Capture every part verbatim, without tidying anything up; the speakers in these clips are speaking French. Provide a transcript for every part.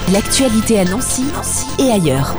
L'actualité à Nancy, Nancy et ailleurs.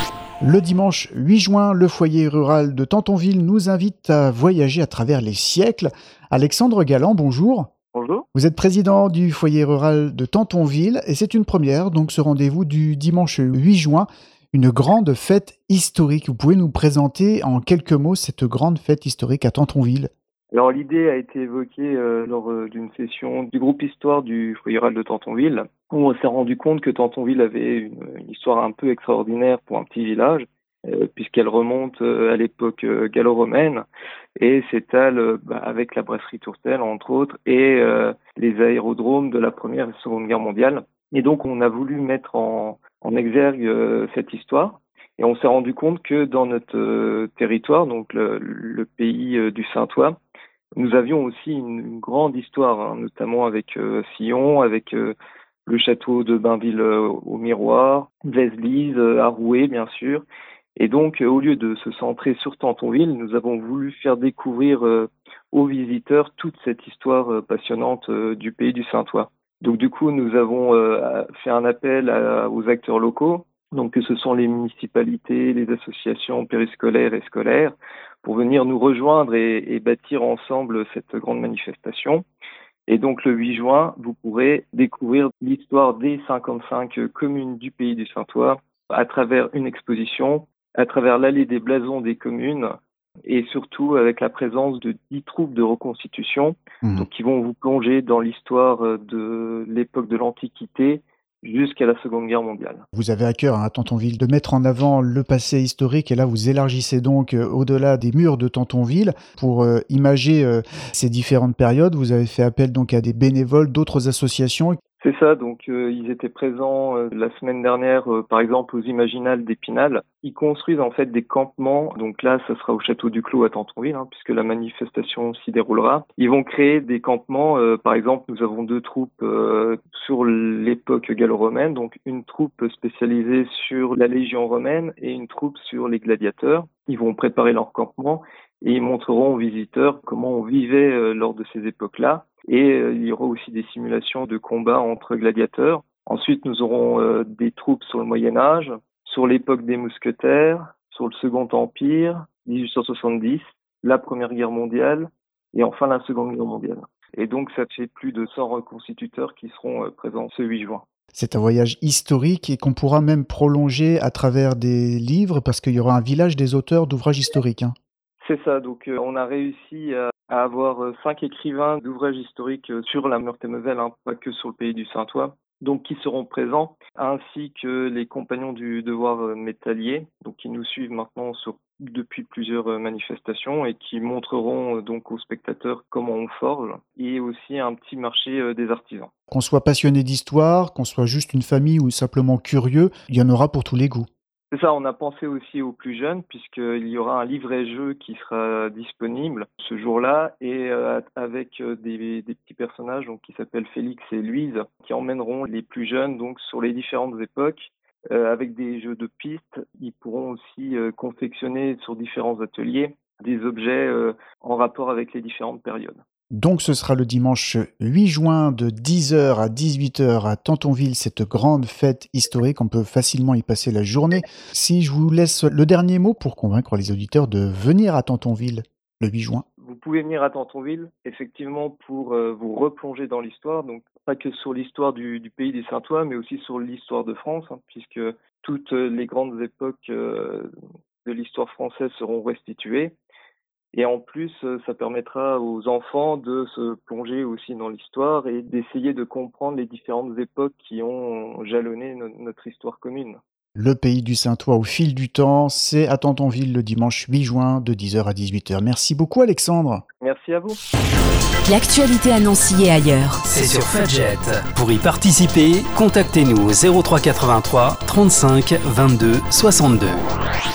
Le dimanche huit juin, le foyer rural de Tantonville nous invite à voyager à travers les siècles. Alexandre Galland, bonjour. Bonjour. Vous êtes président du foyer rural de Tantonville et c'est une première, donc ce rendez-vous du dimanche huit juin, une grande fête historique. Vous pouvez nous présenter en quelques mots cette grande fête historique à Tantonville? Alors l'idée a été évoquée euh, lors euh, d'une session du groupe Histoire du foyer rural de Tantonville, où on s'est rendu compte que Tantonville avait une, une histoire un peu extraordinaire pour un petit village, euh, puisqu'elle remonte euh, à l'époque euh, gallo-romaine et s'étale euh, bah, avec la brasserie Tourtel, entre autres, et euh, les aérodromes de la Première et Seconde Guerre mondiale. Et donc on a voulu mettre en, en exergue euh, cette histoire. Et on s'est rendu compte que dans notre euh, territoire, donc le, le pays euh, du Saintois, nous avions aussi une, une grande histoire, hein, notamment avec euh, Sillon, avec euh, le château de Bainville euh, au Miroir, Vézelise, euh, Arouet bien sûr. Et donc, euh, au lieu de se centrer sur Tantonville, nous avons voulu faire découvrir euh, aux visiteurs toute cette histoire euh, passionnante euh, du pays du Saintois. Donc du coup, nous avons euh, fait un appel à, aux acteurs locaux, donc que ce sont les municipalités, les associations périscolaires et scolaires, pour venir nous rejoindre et, et bâtir ensemble cette grande manifestation. Et donc le huit juin, vous pourrez découvrir l'histoire des cinquante-cinq communes du pays du Saintois à travers une exposition, à travers l'allée des blasons des communes et surtout avec la présence de dix troupes de reconstitution mmh. donc, qui vont vous plonger dans l'histoire de l'époque de l'Antiquité jusqu'à la Seconde Guerre mondiale. Vous avez à cœur, hein, à Tantonville, de mettre en avant le passé historique et là vous élargissez donc euh, au-delà des murs de Tantonville pour euh, imager euh, ces différentes périodes. Vous avez fait appel donc à des bénévoles, d'autres associations. C'est ça, donc euh, ils étaient présents euh, la semaine dernière, euh, par exemple aux Imaginales d'Épinal. Ils construisent en fait des campements, donc là ça sera au Château du Clos à Tantonville, hein, puisque la manifestation s'y déroulera. Ils vont créer des campements, euh, par exemple nous avons deux troupes euh, sur l'époque gallo-romaine, donc une troupe spécialisée sur la Légion romaine et une troupe sur les gladiateurs. Ils vont préparer leur campement et ils montreront aux visiteurs comment on vivait euh, lors de ces époques-là. Et euh, il y aura aussi des simulations de combats entre gladiateurs. Ensuite, nous aurons euh, des troupes sur le Moyen-Âge, sur l'époque des mousquetaires, sur le Second Empire, dix-huit cent soixante-dix, la Première Guerre mondiale et enfin la Seconde Guerre mondiale. Et donc, ça fait plus de cent reconstituteurs qui seront euh, présents ce huit juin. C'est un voyage historique et qu'on pourra même prolonger à travers des livres parce qu'il y aura un village des auteurs d'ouvrages historiques. Hein. C'est ça, donc euh, on a réussi à, à avoir euh, cinq écrivains d'ouvrages historiques euh, sur la Meurthe-et-Moselle, hein, pas que sur le pays du Saintois, donc qui seront présents, ainsi que les compagnons du devoir euh, métallier, donc qui nous suivent maintenant sur, depuis plusieurs euh, manifestations et qui montreront euh, donc aux spectateurs comment on forge, et aussi un petit marché euh, des artisans. Qu'on soit passionné d'histoire, qu'on soit juste une famille ou simplement curieux, il y en aura pour tous les goûts. C'est ça, on a pensé aussi aux plus jeunes puisqu'il y aura un livret-jeu qui sera disponible ce jour-là et euh, avec des, des petits personnages donc, qui s'appellent Félix et Louise qui emmèneront les plus jeunes donc, sur les différentes époques euh, avec des jeux de pistes. Ils pourront aussi euh, confectionner sur différents ateliers des objets euh, en rapport avec les différentes périodes. Donc ce sera le dimanche huit juin de dix heures à dix-huit heures à Tantonville, cette grande fête historique. On peut facilement y passer la journée. Si je vous laisse le dernier mot pour convaincre les auditeurs de venir à Tantonville le huit juin. Vous pouvez venir à Tantonville, effectivement, pour euh, vous replonger dans l'histoire. Donc pas que sur l'histoire du, du pays des Saintois, mais aussi sur l'histoire de France, hein, puisque toutes les grandes époques euh, de l'histoire française seront restituées. Et en plus, ça permettra aux enfants de se plonger aussi dans l'histoire et d'essayer de comprendre les différentes époques qui ont jalonné no- notre histoire commune. Le pays du Saintois au fil du temps, c'est à Tantonville le dimanche huit juin de dix heures à dix-huit heures. Merci beaucoup Alexandre. Merci à vous. L'actualité à Nancy et ailleurs. C'est sur Fadjet. Pour y participer, contactez-nous au zéro trois quatre-vingt-trois trente-cinq vingt-deux soixante-deux.